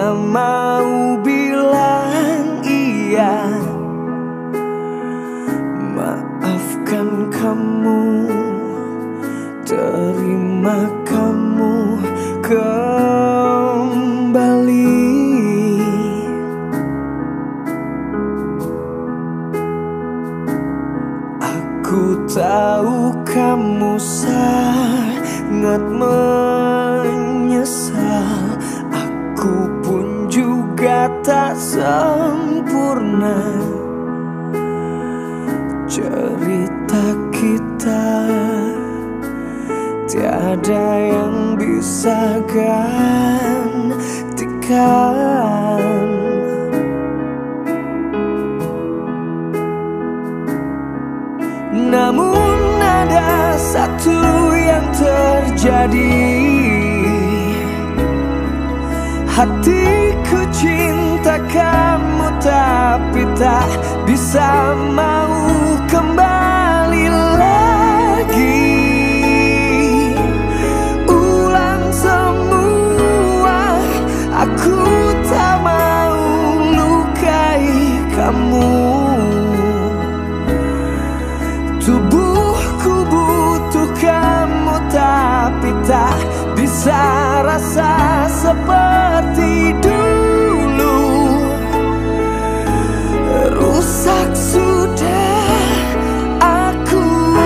tak mau bilang iya. Maafkan kamu, terima kamu kembali. Aku tahu kamu sangat menyesal. Aku pun juga tak sempurna. Cerita kita tiada yang bisa gantikan. Namun ada satu yang terjadi. Hatiku cinta kamu tapi tak bisa mau kembali lagi. Ulang semua, aku tak mau lukai kamu. Tubuhku butuh kamu tapi tak bisa rasa seperti dulu. Rusak sudah aku.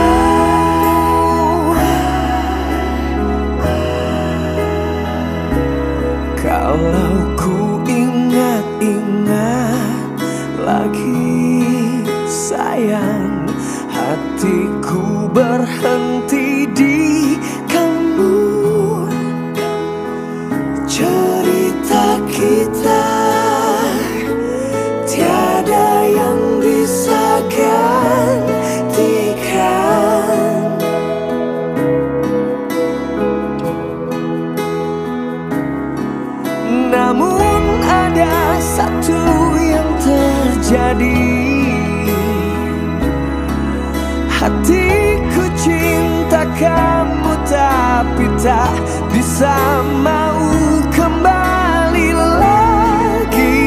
Kalau ku ingat-ingat lagi sayang, hatiku berhenti di kamu. Cerita kita tiada yang bisa gantikan. Namun ada satu yang terjadi. Hatiku cinta kamu tapi tak bisa mau kembali lagi.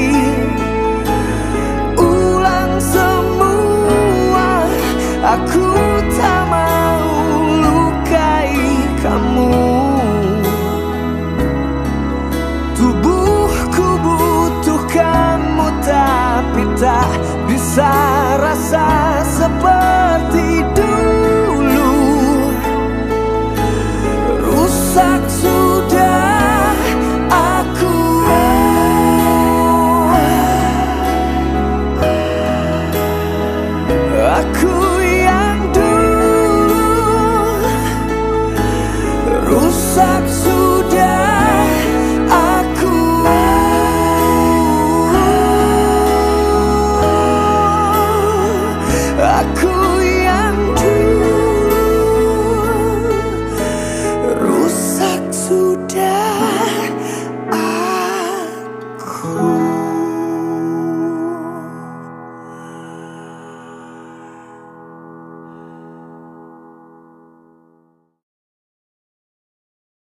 Ulang semua, aku tak mau lukai kamu. Tubuhku butuh kamu tapi tak bisa